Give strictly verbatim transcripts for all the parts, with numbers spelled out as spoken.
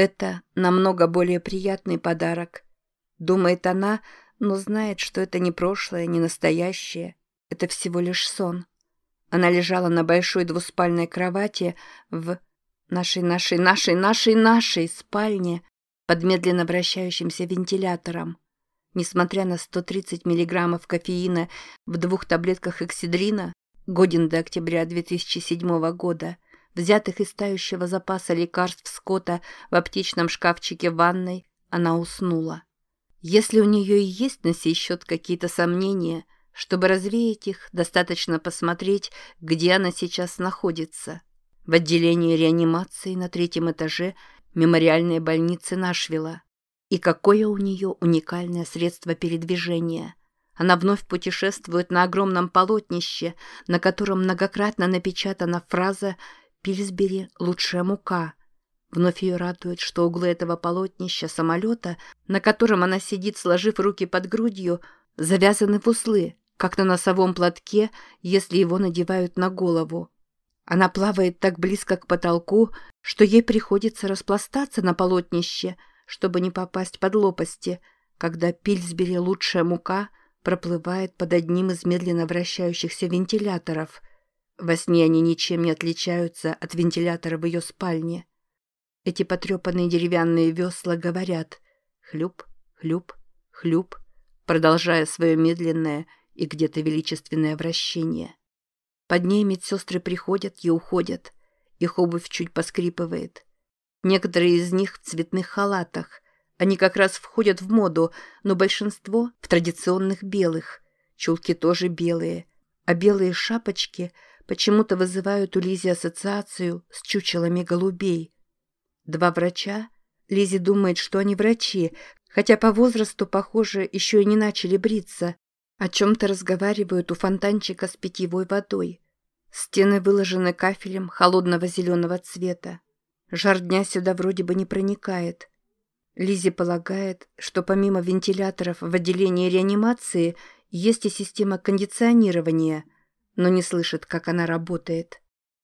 Это намного более приятный подарок, думает она, но знает, что это не прошлое, не настоящее. Это всего лишь сон. Она лежала на большой двуспальной кровати в нашей, нашей, нашей, нашей, нашей спальне под медленно вращающимся вентилятором. Несмотря на сто тридцать миллиграммов кофеина в двух таблетках экседрина, годен до октября две тысячи седьмого года, взятых из тающего запаса лекарств Скотта в аптечном шкафчике в ванной, она уснула. Если у нее и есть на сей счет какие-то сомнения, чтобы развеять их, достаточно посмотреть, где она сейчас находится. В отделении реанимации на третьем этаже мемориальной больницы Нашвилла. И какое у нее уникальное средство передвижения. Она вновь путешествует на огромном полотнище, на котором многократно напечатана фраза «Пилсбери – лучшая мука». Вновь ее радует, что углы этого полотнища самолета, на котором она сидит, сложив руки под грудью, завязаны в узлы, как на носовом платке, если его надевают на голову. Она плавает так близко к потолку, что ей приходится распластаться на полотнище, чтобы не попасть под лопасти, когда Пилсбери лучшая мука проплывает под одним из медленно вращающихся вентиляторов. Во сне они ничем не отличаются от вентилятора в ее спальне. Эти потрепанные деревянные весла говорят «хлюп, хлюп, хлюп», продолжая свое медленное и где-то величественное вращение. Под ней медсестры приходят и уходят. Их обувь чуть поскрипывает. Некоторые из них в цветных халатах. Они как раз входят в моду, но большинство в традиционных белых. Чулки тоже белые. А белые шапочки почему-то вызывают у Лизи ассоциацию с чучелами голубей. Два врача. Лизи думает, что они врачи, хотя по возрасту, похоже, еще и не начали бриться. О чем-то разговаривают у фонтанчика с питьевой водой. Стены выложены кафелем холодного зеленого цвета. Жар дня сюда вроде бы не проникает. Лизи полагает, что помимо вентиляторов в отделении реанимации есть и система кондиционирования, но не слышит, как она работает.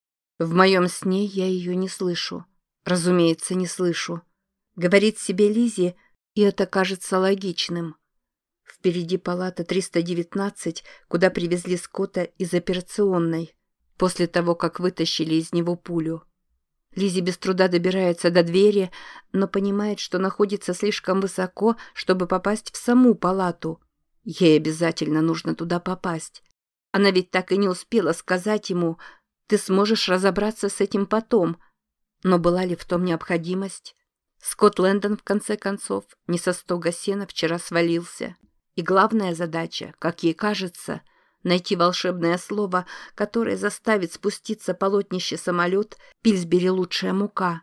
В моем сне я ее не слышу. Разумеется, не слышу. Говорит себе Лизи, и это кажется логичным. Впереди палата триста девятнадцать, куда привезли Скотта из операционной, после того, как вытащили из него пулю. Лизи без труда добирается до двери, но понимает, что находится слишком высоко, чтобы попасть в саму палату. Ей обязательно нужно туда попасть. Она ведь так и не успела сказать ему: «Ты сможешь разобраться с этим потом». Но была ли в том необходимость? Скотт Лэндон, в конце концов, не со стога сена вчера свалился. И главная задача, как ей кажется, найти волшебное слово, которое заставит спуститься полотнище самолет «Пилсбери лучшая мука».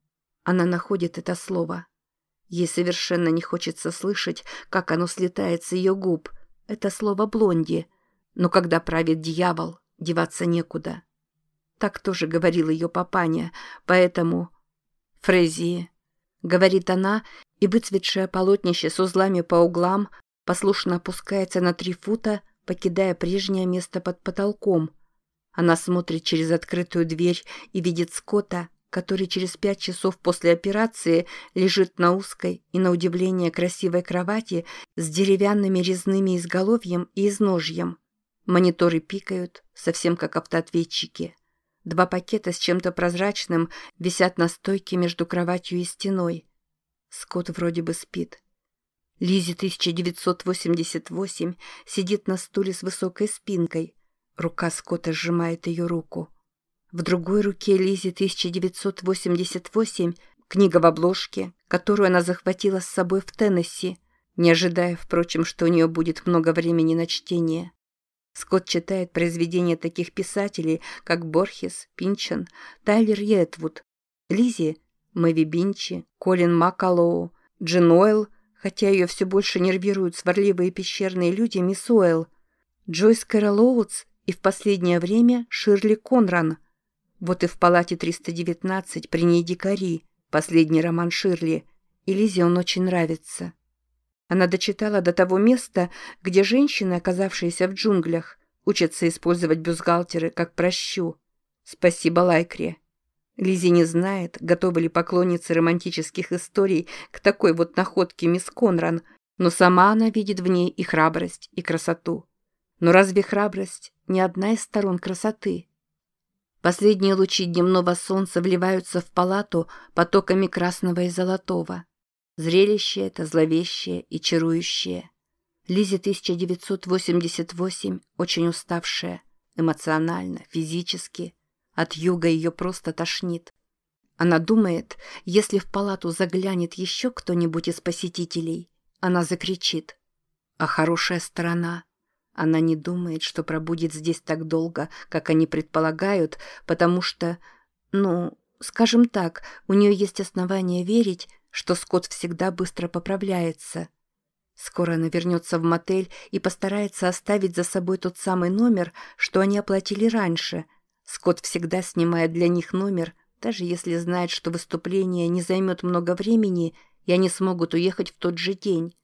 Она находит это слово. Ей совершенно не хочется слышать, как оно слетает с ее губ. Это слово «блонди». Но когда правит дьявол, деваться некуда. Так тоже говорил ее папаня, поэтому... «Фрезии», — говорит она, и выцветшее полотнище с узлами по углам послушно опускается на три фута, покидая прежнее место под потолком. Она смотрит через открытую дверь и видит Скотта, который через пять часов после операции лежит на узкой и, на удивление, красивой кровати с деревянными резными изголовьем и изножьем. Мониторы пикают, совсем как автоответчики. Два пакета с чем-то прозрачным висят на стойке между кроватью и стеной. Скотт вроде бы спит. Лизи тысяча девятьсот восемьдесят восемь сидит на стуле с высокой спинкой. Рука Скотта сжимает ее руку. В другой руке Лизи тысяча девятьсот восемьдесят восемь книга в обложке, которую она захватила с собой в Теннесси, не ожидая, впрочем, что у нее будет много времени на чтение. Скотт читает произведения таких писателей, как Борхес, Пинчон, Тайлер Йетвуд, Лизи, Мэви Бинчи, Колин Маккалоу, Джин Ойл, хотя ее все больше нервируют сварливые пещерные люди, мисс Ойл, Джойс Кэрол Оутс и в последнее время Ширли Конран. Вот и в палате триста девятнадцать при ней дикари, последний роман Ширли, и Лизе он очень нравится. Она дочитала до того места, где женщины, оказавшиеся в джунглях, учатся использовать бюстгальтеры как пращу. Спасибо Лайкре. Лиззи не знает, готовы ли поклонницы романтических историй к такой вот находке мисс Конран, но сама она видит в ней и храбрость, и красоту. Но разве храбрость не одна из сторон красоты? Последние лучи дневного солнца вливаются в палату потоками красного и золотого. Зрелище это зловещее и чарующее. Лиззи тысяча девятьсот восемьдесят восемь очень уставшая, эмоционально, физически. От юга ее просто тошнит. Она думает, если в палату заглянет еще кто-нибудь из посетителей, она закричит. А хорошая сторона. Она не думает, что пробудет здесь так долго, как они предполагают, потому что, ну, скажем так, у нее есть основания верить, что Скотт всегда быстро поправляется. Скоро она вернется в мотель и постарается оставить за собой тот самый номер, что они оплатили раньше. Скотт всегда снимает для них номер, даже если знает, что выступление не займет много времени, и они смогут уехать в тот же день.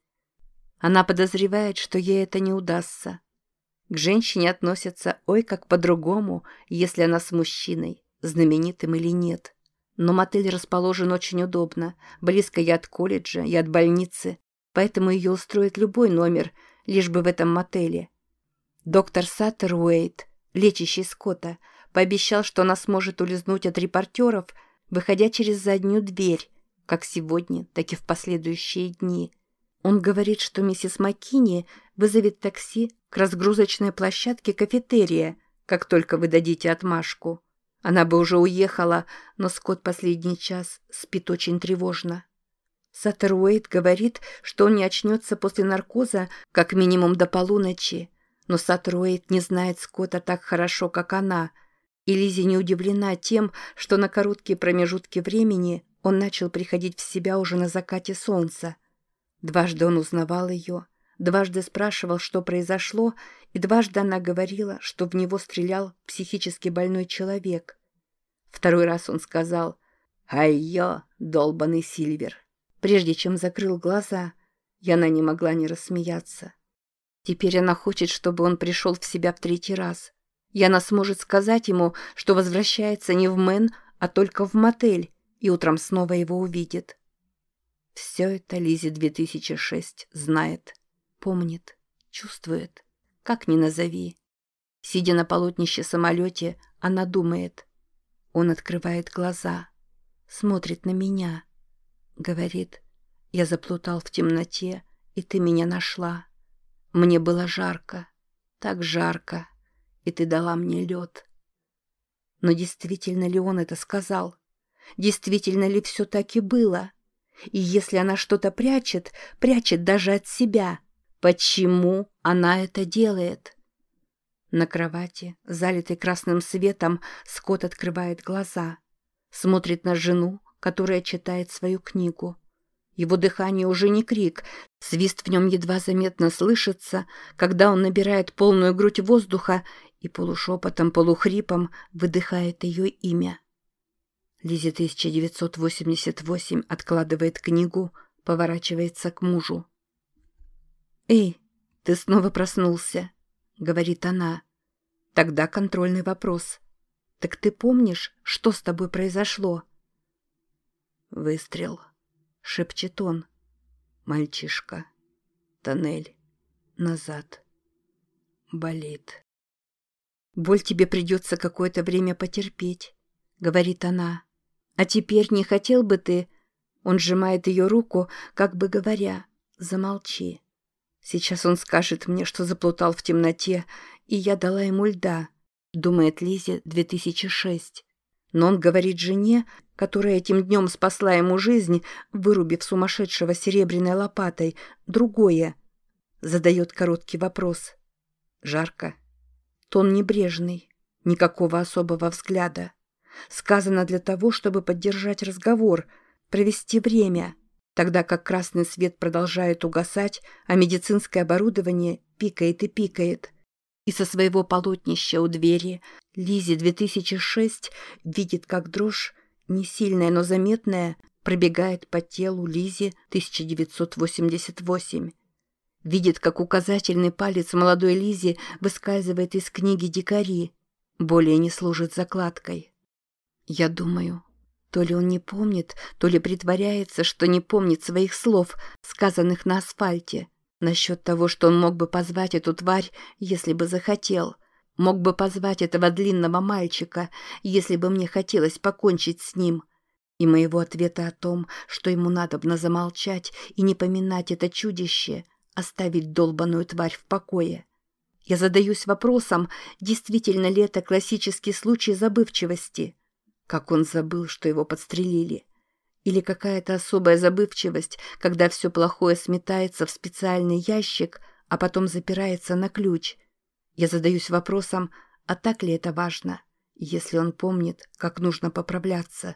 Она подозревает, что ей это не удастся. К женщине относятся ой как по-другому, если она с мужчиной, знаменитым или нет. Но мотель расположен очень удобно, близко и от колледжа, и от больницы, поэтому ее устроит любой номер, лишь бы в этом мотеле. Доктор Саттеруэйт, лечащий Скотта, пообещал, что она сможет улизнуть от репортеров, выходя через заднюю дверь, как сегодня, так и в последующие дни. Он говорит, что миссис Маккини вызовет такси к разгрузочной площадке кафетерия, как только вы дадите отмашку. Она бы уже уехала, но Скотт последний час спит очень тревожно. Саттеруэйт говорит, что он не очнется после наркоза как минимум до полуночи, но Саттеруэйт не знает Скотта так хорошо, как она, и Лиззи не удивлена тем, что на короткие промежутки времени он начал приходить в себя уже на закате солнца. Дважды он узнавал ее, дважды спрашивал, что произошло, и дважды она говорила, что в него стрелял психически больной человек. Второй раз он сказал «Ай-ё, долбаный Сильвер», прежде чем закрыл глаза, и она не могла не рассмеяться. Теперь она хочет, чтобы он пришел в себя в третий раз, и она сможет сказать ему, что возвращается не в Мэн, а только в мотель, и утром снова его увидит. Все это Лиззи две тысячи шесть знает, помнит, чувствует, как ни назови. Сидя на полотнище самолете, она думает. Он открывает глаза, смотрит на меня, говорит, я заплутал в темноте, и ты меня нашла. Мне было жарко, так жарко, и ты дала мне лед. Но действительно ли он это сказал? Действительно ли все так и было? И если она что-то прячет, прячет даже от себя, почему она это делает? На кровати, залитой красным светом, Скотт открывает глаза, смотрит на жену, которая читает свою книгу. Его дыхание уже не крик, свист в нем едва заметно слышится, когда он набирает полную грудь воздуха и полушепотом, полухрипом выдыхает ее имя. Лиззи тысяча девятьсот восемьдесят восемь откладывает книгу, поворачивается к мужу. «Эй, ты снова проснулся», — говорит она. Тогда контрольный вопрос. «Так ты помнишь, что с тобой произошло?» «Выстрел», — шепчет он. «Мальчишка. Тоннель. Назад. Болит». «Боль тебе придется какое-то время потерпеть», — говорит она. «А теперь не хотел бы ты...» Он сжимает ее руку, как бы говоря, «Замолчи. Сейчас он скажет мне, что заплутал в темноте, и я дала ему льда», — думает Лиззи две тысячи шесть. Но он говорит жене, которая этим днем спасла ему жизнь, вырубив сумасшедшего серебряной лопатой, другое. Задает короткий вопрос. «Жарко?» Тон небрежный, никакого особого взгляда. Сказано для того, чтобы поддержать разговор, провести время, тогда как красный свет продолжает угасать, а медицинское оборудование пикает и пикает. И со своего полотнища у двери Лиззи две тысячи шесть видит, как дрожь, не сильная, но заметная, пробегает по телу Лиззи тысяча девятьсот восемьдесят восемь. Видит, как указательный палец молодой Лиззи выскальзывает из книги «Дикари», более не служит закладкой. Я думаю, то ли он не помнит, то ли притворяется, что не помнит своих слов, сказанных на асфальте, насчет того, что он мог бы позвать эту тварь, если бы захотел. Мог бы позвать этого длинного мальчика, если бы мне хотелось покончить с ним. И моего ответа о том, что ему надобно замолчать и не поминать это чудище, оставить долбаную тварь в покое. Я задаюсь вопросом, действительно ли это классический случай забывчивости. Как он забыл, что его подстрелили? Или какая-то особая забывчивость, когда все плохое сметается в специальный ящик, а потом запирается на ключ? Я задаюсь вопросом, а так ли это важно, если он помнит, как нужно поправляться?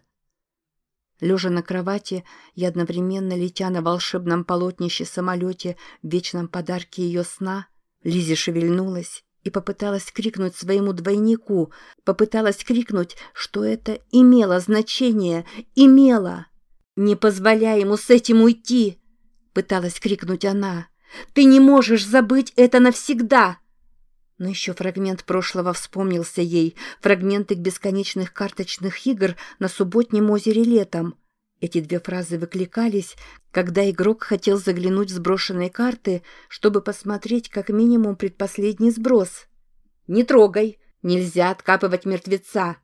Лежа на кровати, я одновременно, летя на волшебном полотнище-самолете в вечном подарке ее сна, Лиззи шевельнулась и попыталась крикнуть своему двойнику, попыталась крикнуть, что это имело значение, имело. «Не позволяй ему с этим уйти!» — пыталась крикнуть она. «Ты не можешь забыть это навсегда!» Но еще фрагмент прошлого вспомнился ей, фрагменты бесконечных карточных игр на субботнем озере летом. Эти две фразы выкликались, когда игрок хотел заглянуть в сброшенные карты, чтобы посмотреть как минимум предпоследний сброс. «Не трогай! Нельзя откапывать мертвеца!»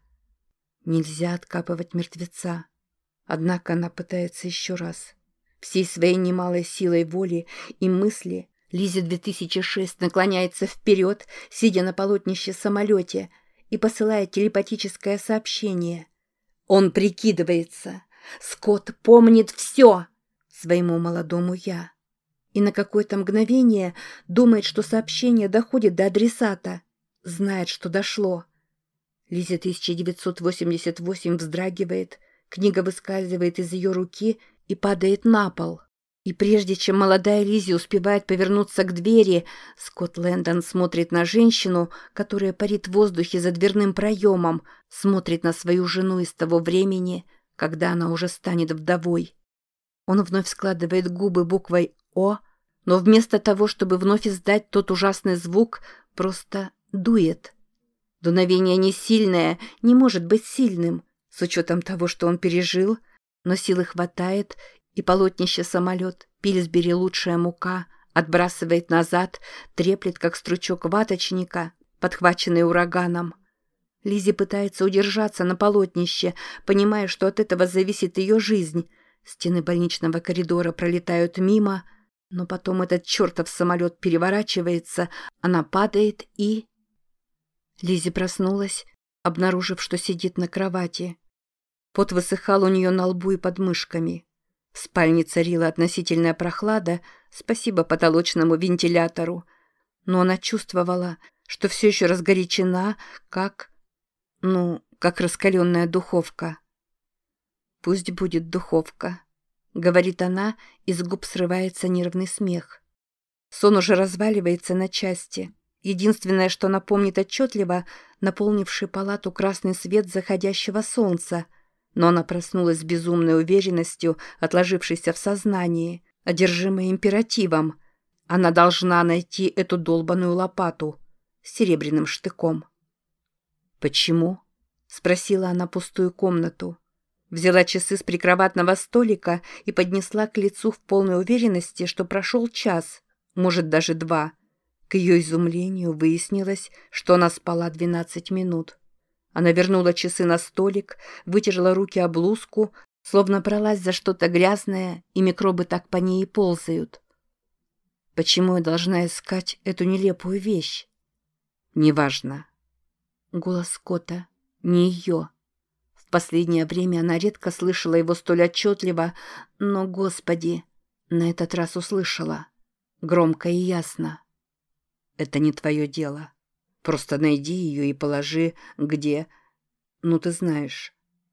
Нельзя откапывать мертвеца. Однако она пытается еще раз. Всей своей немалой силой воли и мысли Лиззи две тысячи шесть наклоняется вперед, сидя на полотнище-самолете, и посылает телепатическое сообщение. Он прикидывается. Скотт помнит все своему молодому «я». И на какое-то мгновение думает, что сообщение доходит до адресата. Знает, что дошло. Лиззи тысяча девятьсот восемьдесят восемь вздрагивает, книга выскальзывает из ее руки и падает на пол. И прежде чем молодая Лиззи успевает повернуться к двери, Скотт Лэндон смотрит на женщину, которая парит в воздухе за дверным проемом, смотрит на свою жену из того времени, когда она уже станет вдовой. Он вновь складывает губы буквой «О», но вместо того, чтобы вновь издать тот ужасный звук, просто дует. Дуновение не сильное, не может быть сильным, с учетом того, что он пережил, но силы хватает, и полотнище-самолет, Пилсбери лучшая мука, отбрасывает назад, треплет, как стручок ваточника, подхваченный ураганом. Лиззи пытается удержаться на полотнище, понимая, что от этого зависит ее жизнь. Стены больничного коридора пролетают мимо, но потом этот чертов самолет переворачивается, она падает и... Лиззи проснулась, обнаружив, что сидит на кровати. Пот высыхал у нее на лбу и под мышками. В спальне царила относительная прохлада, спасибо потолочному вентилятору, но она чувствовала, что все еще разгорячена, как... ну, как раскаленная духовка. «Пусть будет духовка», — говорит она, и с губ срывается нервный смех. Сон уже разваливается на части. Единственное, что она помнит отчетливо, наполнивший палату красный свет заходящего солнца, но она проснулась с безумной уверенностью, отложившейся в сознании, одержимой императивом. Она должна найти эту долбаную лопату с серебряным штыком. «Почему?» — спросила она пустую комнату. Взяла часы с прикроватного столика и поднесла к лицу в полной уверенности, что прошел час, может, даже два. К ее изумлению выяснилось, что она спала двенадцать минут. Она вернула часы на столик, вытерла руки об блузку, словно бралась за что-то грязное, и микробы так по ней и ползают. Почему я должна искать эту нелепую вещь? Неважно. Голос Скотта, не ее. В последнее время она редко слышала его столь отчетливо, но, Господи, на этот раз услышала. Громко и ясно. Это не твое дело. Просто найди ее и положи, где... Ну, ты знаешь.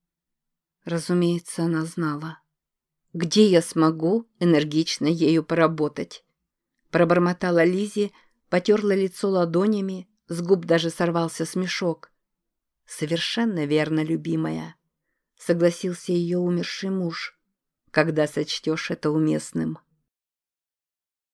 Разумеется, она знала. Где я смогу энергично ею поработать? Пробормотала Лиззи, потерла лицо ладонями, с губ даже сорвался смешок. Совершенно верно, любимая. Согласился ее умерший муж. Когда сочтешь это уместным.